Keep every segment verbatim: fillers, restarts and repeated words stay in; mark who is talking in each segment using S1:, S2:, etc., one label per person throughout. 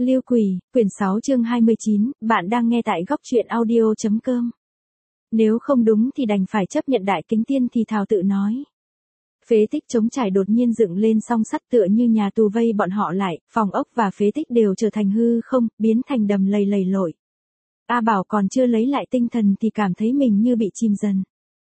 S1: Lưu Quỷ, quyển sáu chương hai mươi chín, bạn đang nghe tại góc truyện audio.com. Nếu không đúng thì đành phải chấp nhận. Đại Kính Tiên thì thào tự nói. Phế tích trống trải đột nhiên dựng lên song sắt tựa như nhà tù vây bọn họ lại, phòng ốc và phế tích đều trở thành hư không, biến thành đầm lầy lầy lội. A Bảo còn chưa lấy lại tinh thần thì cảm thấy mình như bị chìm dần.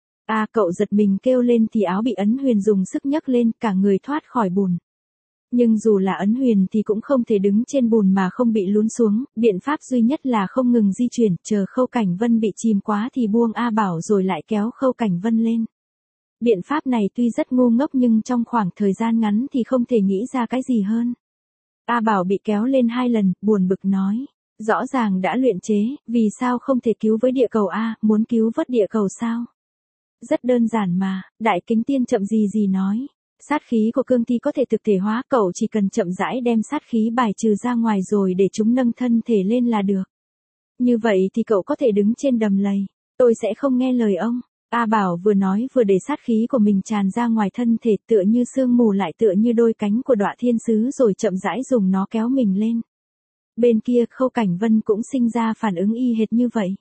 S1: A cậu giật mình kêu lên thì áo bị Ấn Huyền dùng sức nhấc lên, cả người thoát khỏi bùn. Nhưng dù là Ấn Huyền thì cũng không thể đứng trên bùn mà không bị lún xuống, biện pháp duy nhất là không ngừng di chuyển, chờ Khâu Cảnh Vân bị chìm quá thì buông A Bảo rồi lại kéo Khâu Cảnh Vân lên. Biện pháp này tuy rất ngu ngốc nhưng trong khoảng thời gian ngắn thì không thể nghĩ ra cái gì hơn. A Bảo bị kéo lên hai lần, buồn bực nói. Rõ ràng đã luyện chế, vì sao không thể cứu với địa cầu A, muốn cứu vớt địa cầu sao? Rất đơn giản mà, Đại Kính Tiên chậm gì gì nói. Sát khí của cương thi có thể thực thể hóa, cậu chỉ cần chậm rãi đem sát khí bài trừ ra ngoài rồi để chúng nâng thân thể lên là được. Như vậy thì cậu có thể đứng trên đầm lầy. Tôi sẽ không nghe lời ông. A Bảo vừa nói vừa để sát khí của mình tràn ra ngoài thân thể, tựa như sương mù lại tựa như đôi cánh của Đọa Thiên Sứ, rồi chậm rãi dùng nó kéo mình lên. Bên kia Khâu Cảnh Vân cũng sinh ra phản ứng y hệt như vậy.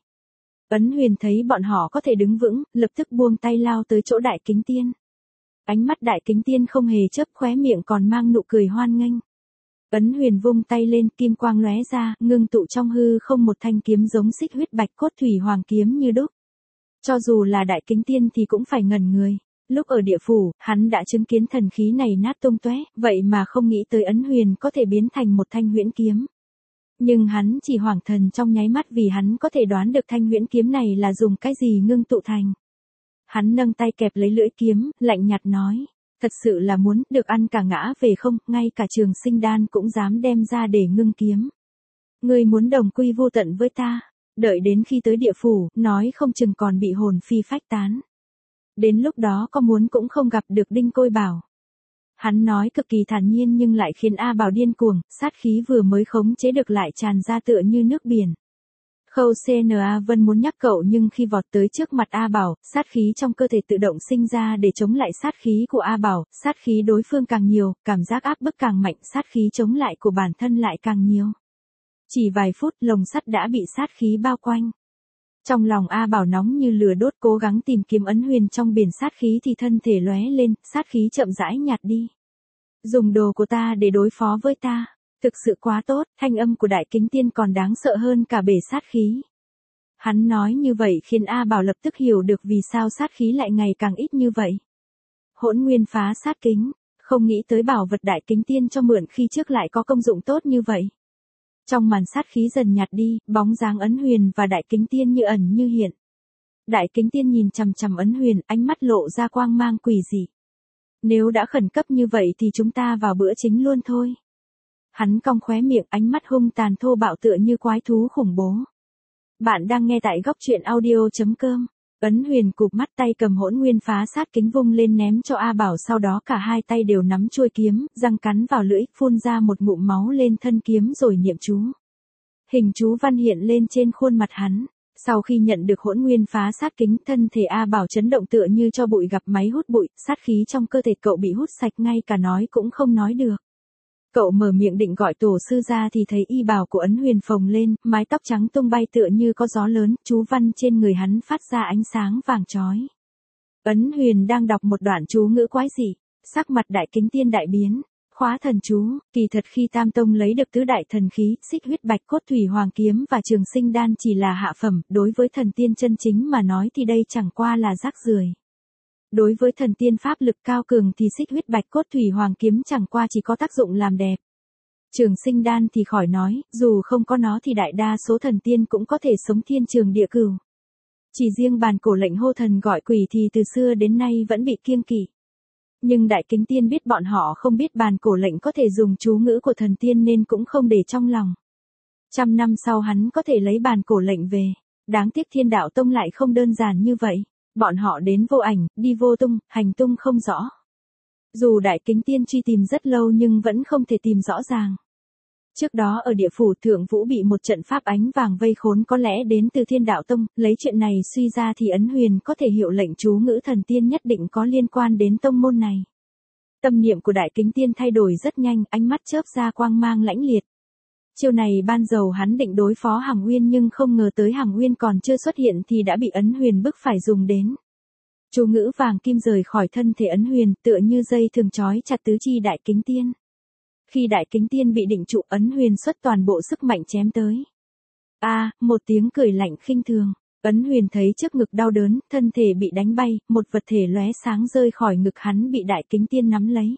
S1: Ấn Huyền thấy bọn họ có thể đứng vững, lập tức buông tay lao tới chỗ Đại Kính Tiên. Ánh mắt Đại Kính Tiên không hề chớp, khóe miệng còn mang nụ cười hoan nghênh. Ấn Huyền vung tay lên, kim quang lóe ra, ngưng tụ trong hư không một thanh kiếm giống xích huyết bạch cốt thủy hoàng kiếm như đúc. Cho dù là Đại Kính Tiên thì cũng phải ngẩn người. Lúc ở địa phủ, hắn đã chứng kiến thần khí này nát tung tóe, vậy mà không nghĩ tới Ấn Huyền có thể biến thành một thanh huyễn kiếm. Nhưng hắn chỉ hoảng thần trong nháy mắt vì hắn có thể đoán được thanh huyễn kiếm này là dùng cái gì ngưng tụ thành. Hắn nâng tay kẹp lấy lưỡi kiếm, lạnh nhạt nói, thật sự là muốn được ăn cả ngã về không, ngay cả Trường Sinh Đan cũng dám đem ra để ngưng kiếm. Ngươi muốn đồng quy vô tận với ta, đợi đến khi tới địa phủ, nói không chừng còn bị hồn phi phách tán. Đến lúc đó có muốn cũng không gặp được Đinh Côi Bảo. Hắn nói cực kỳ thản nhiên nhưng lại khiến A Bảo điên cuồng, sát khí vừa mới khống chế được lại tràn ra tựa như nước biển. Khâu xê en a Vân muốn nhắc cậu nhưng khi vọt tới trước mặt A Bảo, sát khí trong cơ thể tự động sinh ra để chống lại sát khí của A Bảo, sát khí đối phương càng nhiều, cảm giác áp bức càng mạnh, sát khí chống lại của bản thân lại càng nhiều. Chỉ vài phút lồng sắt đã bị sát khí bao quanh. Trong lòng A Bảo nóng như lửa đốt, cố gắng tìm kiếm Ấn Huyền trong biển sát khí thì thân thể lóe lên, sát khí chậm rãi nhạt đi. Dùng đồ của ta để đối phó với ta. Thực sự quá tốt, thanh âm của Đại Kính Tiên còn đáng sợ hơn cả bể sát khí. Hắn nói như vậy khiến A Bảo lập tức hiểu được vì sao sát khí lại ngày càng ít như vậy. Hỗn Nguyên Phá Sát Kính, không nghĩ tới bảo vật Đại Kính Tiên cho mượn khi trước lại có công dụng tốt như vậy. Trong màn sát khí dần nhạt đi, bóng dáng Ấn Huyền và Đại Kính Tiên như ẩn như hiện. Đại Kính Tiên nhìn chằm chằm Ấn Huyền, ánh mắt lộ ra quang mang quỷ dị. Nếu đã khẩn cấp như vậy thì chúng ta vào bữa chính luôn thôi. Hắn cong khóe miệng, ánh mắt hung tàn thô bạo tựa như quái thú khủng bố. Bạn đang nghe tại góc truyện audio.com. Ấn Huyền cụp mắt, tay cầm Hỗn Nguyên Phá Sát Kính vung lên ném cho A Bảo, sau đó cả hai tay đều nắm chuôi kiếm, răng cắn vào lưỡi, phun ra một ngụm máu lên thân kiếm rồi niệm chú. Hình chú văn hiện lên trên khuôn mặt hắn. Sau khi nhận được Hỗn Nguyên Phá Sát Kính, thân thể A Bảo chấn động tựa như cho bụi gặp máy hút bụi, sát khí trong cơ thể cậu bị hút sạch, ngay cả nói cũng không nói được. Cậu mở miệng định gọi tổ sư ra thì thấy y bào của Ấn Huyền phồng lên, mái tóc trắng tung bay tựa như có gió lớn, chú văn trên người hắn phát ra ánh sáng vàng chói. Ấn Huyền đang đọc một đoạn chú ngữ quái dị, sắc mặt Đại Kính Tiên đại biến, khóa thần chú, kỳ thật khi Tam Tông lấy được tứ đại thần khí, xích huyết bạch cốt thủy hoàng kiếm và Trường Sinh Đan chỉ là hạ phẩm, đối với thần tiên chân chính mà nói thì đây chẳng qua là rác rưởi. Đối với thần tiên pháp lực cao cường thì xích huyết bạch cốt thủy hoàng kiếm chẳng qua chỉ có tác dụng làm đẹp. Trường Sinh Đan thì khỏi nói, dù không có nó thì đại đa số thần tiên cũng có thể sống thiên trường địa cửu. Chỉ riêng Bàn Cổ Lệnh hô thần gọi quỷ thì từ xưa đến nay vẫn bị kiêng kỵ. Nhưng Đại Kính Tiên biết bọn họ không biết Bàn Cổ Lệnh có thể dùng chú ngữ của thần tiên nên cũng không để trong lòng. Trăm năm sau hắn có thể lấy Bàn Cổ Lệnh về. Đáng tiếc Thiên Đạo Tông lại không đơn giản như vậy. Bọn họ đến vô ảnh, đi vô tung, hành tung không rõ. Dù Đại Kính Tiên truy tìm rất lâu nhưng vẫn không thể tìm rõ ràng. Trước đó ở địa phủ Thượng Vũ bị một trận pháp ánh vàng vây khốn, có lẽ đến từ Thiên Đạo Tông, lấy chuyện này suy ra thì Ấn Huyền có thể hiệu lệnh chú ngữ thần tiên nhất định có liên quan đến tông môn này. Tâm niệm của Đại Kính Tiên thay đổi rất nhanh, ánh mắt chớp ra quang mang lãnh liệt. Chiêu này ban dầu hắn định đối phó Hằng Uyên nhưng không ngờ tới Hằng Uyên còn chưa xuất hiện thì đã bị Ấn Huyền bức phải dùng đến. Chú ngữ vàng kim rời khỏi thân thể Ấn Huyền tựa như dây thường trói chặt tứ chi Đại Kính Tiên. Khi Đại Kính Tiên bị định trụ, Ấn Huyền xuất toàn bộ sức mạnh chém tới. A, à, một tiếng cười lạnh khinh thường. Ấn Huyền thấy trước ngực đau đớn, thân thể bị đánh bay, một vật thể lóe sáng rơi khỏi ngực hắn bị Đại Kính Tiên nắm lấy.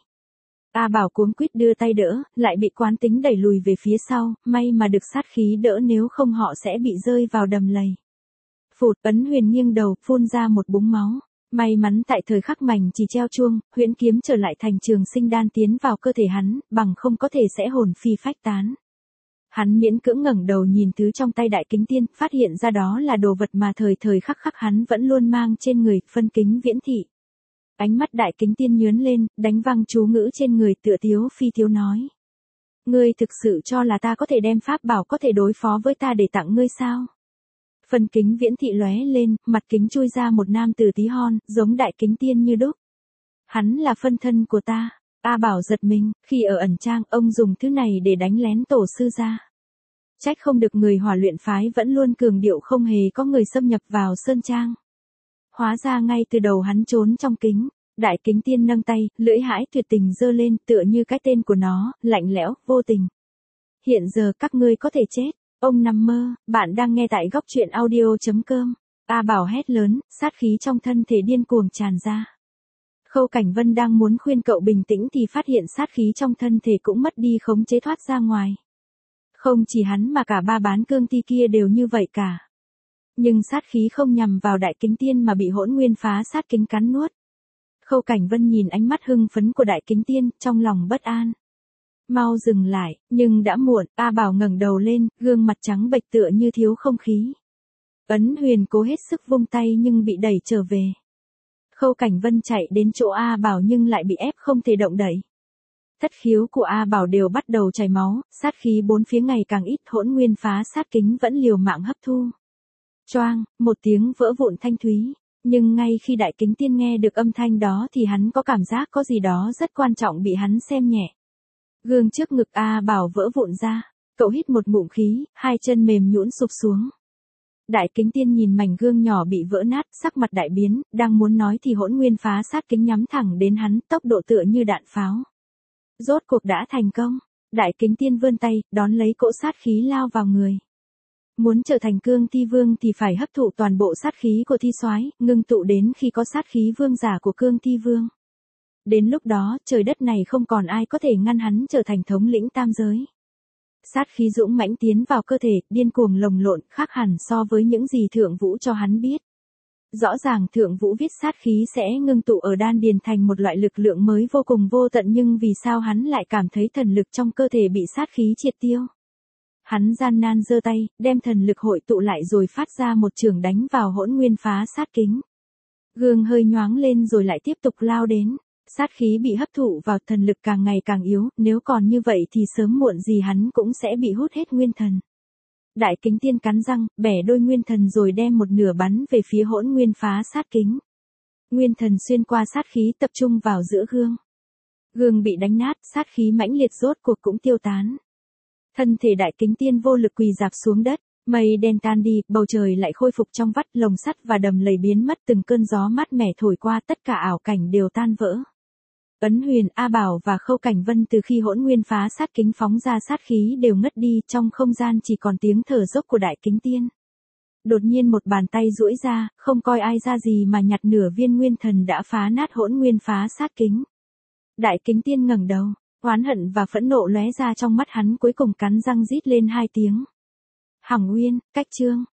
S1: A Bảo cuống quýt đưa tay đỡ, lại bị quán tính đẩy lùi về phía sau, may mà được sát khí đỡ nếu không họ sẽ bị rơi vào đầm lầy. Phụt, Ấn Huyền nghiêng đầu, phun ra một búng máu. May mắn tại thời khắc mảnh chỉ treo chuông, huyễn kiếm trở lại thành trường sinh đan tiến vào cơ thể hắn, bằng không có thể sẽ hồn phi phách tán. Hắn miễn cưỡng ngẩng đầu nhìn thứ trong tay Đại Kính Tiên, phát hiện ra đó là đồ vật mà thời thời khắc khắc hắn vẫn luôn mang trên người, phân kính viễn thị. Ánh mắt Đại Kính Tiên nhướn lên, đánh văng chú ngữ trên người tựa tiếu phi tiếu nói. Ngươi thực sự cho là ta có thể đem pháp bảo có thể đối phó với ta để tặng ngươi sao? Phân kính viễn thị lóe lên, mặt kính chui ra một nam tử tí hon, giống Đại Kính Tiên như đúc. Hắn là phân thân của ta. A Bảo giật mình, khi ở ẩn trang, ông dùng thứ này để đánh lén tổ sư ra. Trách không được người Hỏa Luyện phái vẫn luôn cường điệu không hề có người xâm nhập vào sơn trang. Hóa ra ngay từ đầu hắn trốn trong kính. Đại Kính Tiên nâng tay, lưỡi hãi tuyệt tình giơ lên tựa như cái tên của nó, lạnh lẽo, vô tình. Hiện giờ các ngươi có thể chết. Ông nằm mơ, bạn đang nghe tại góc truyện audio chấm com. A Bảo hét lớn, sát khí trong thân thể điên cuồng tràn ra. Khâu Cảnh Vân đang muốn khuyên cậu bình tĩnh thì phát hiện sát khí trong thân thể cũng mất đi khống chế thoát ra ngoài. Không chỉ hắn mà cả ba bán cương thi kia đều như vậy cả. Nhưng sát khí không nhằm vào Đại Kính Tiên mà bị Hỗn Nguyên phá sát kính cắn nuốt. Khâu Cảnh Vân nhìn ánh mắt hưng phấn của Đại Kính Tiên, trong lòng bất an. Mau dừng lại, nhưng đã muộn, A Bảo ngẩng đầu lên, gương mặt trắng bệch tựa như thiếu không khí. Ấn Huyền cố hết sức vung tay nhưng bị đẩy trở về. Khâu Cảnh Vân chạy đến chỗ A Bảo nhưng lại bị ép không thể động đậy. Thất khiếu của A Bảo đều bắt đầu chảy máu, sát khí bốn phía ngày càng ít, Hỗn Nguyên phá sát kính vẫn liều mạng hấp thu. Choang, một tiếng vỡ vụn thanh thúy, nhưng ngay khi Đại Kính Tiên nghe được âm thanh đó thì hắn có cảm giác có gì đó rất quan trọng bị hắn xem nhẹ. Gương trước ngực A Bảo vỡ vụn ra, cậu hít một ngụm khí, hai chân mềm nhũn sụp xuống. Đại Kính Tiên nhìn mảnh gương nhỏ bị vỡ nát, sắc mặt đại biến, đang muốn nói thì Hỗn Nguyên phá sát kính nhắm thẳng đến hắn, tốc độ tựa như đạn pháo. Rốt cuộc đã thành công. Đại Kính Tiên vươn tay, đón lấy cỗ sát khí lao vào người. Muốn trở thành cương thi vương thì phải hấp thụ toàn bộ sát khí của thi soái, ngưng tụ đến khi có sát khí vương giả của cương thi vương. Đến lúc đó, trời đất này không còn ai có thể ngăn hắn trở thành thống lĩnh tam giới. Sát khí dũng mãnh tiến vào cơ thể, điên cuồng lồng lộn, khác hẳn so với những gì Thượng Vũ cho hắn biết. Rõ ràng Thượng Vũ viết sát khí sẽ ngưng tụ ở đan điền thành một loại lực lượng mới vô cùng vô tận, nhưng vì sao hắn lại cảm thấy thần lực trong cơ thể bị sát khí triệt tiêu? Hắn gian nan giơ tay, đem thần lực hội tụ lại rồi phát ra một chưởng đánh vào Hỗn Nguyên phá sát kính. Gương hơi nhoáng lên rồi lại tiếp tục lao đến. Sát khí bị hấp thụ vào, thần lực càng ngày càng yếu, nếu còn như vậy thì sớm muộn gì hắn cũng sẽ bị hút hết nguyên thần. Đại Kính Tiên cắn răng, bẻ đôi nguyên thần rồi đem một nửa bắn về phía Hỗn Nguyên phá sát kính. Nguyên thần xuyên qua sát khí tập trung vào giữa gương. Gương bị đánh nát, sát khí mãnh liệt rốt cuộc cũng tiêu tán. Thân thể Đại Kính Tiên vô lực quỳ rạp xuống đất, mây đen tan đi, bầu trời lại khôi phục trong vắt, lồng sắt và đầm lầy biến mất, từng cơn gió mát mẻ thổi qua, tất cả ảo cảnh đều tan vỡ. Ấn Huyền, A Bảo và Khâu Cảnh Vân từ khi Hỗn Nguyên phá sát kính phóng ra sát khí đều ngất đi, trong không gian chỉ còn tiếng thở dốc của Đại Kính Tiên. Đột nhiên một bàn tay duỗi ra, không coi ai ra gì mà nhặt nửa viên nguyên thần đã phá nát Hỗn Nguyên phá sát kính. Đại Kính Tiên ngẩng đầu, oán hận và phẫn nộ lóe ra trong mắt hắn, cuối cùng cắn răng rít lên hai tiếng. Hằng Uyên, cách chương.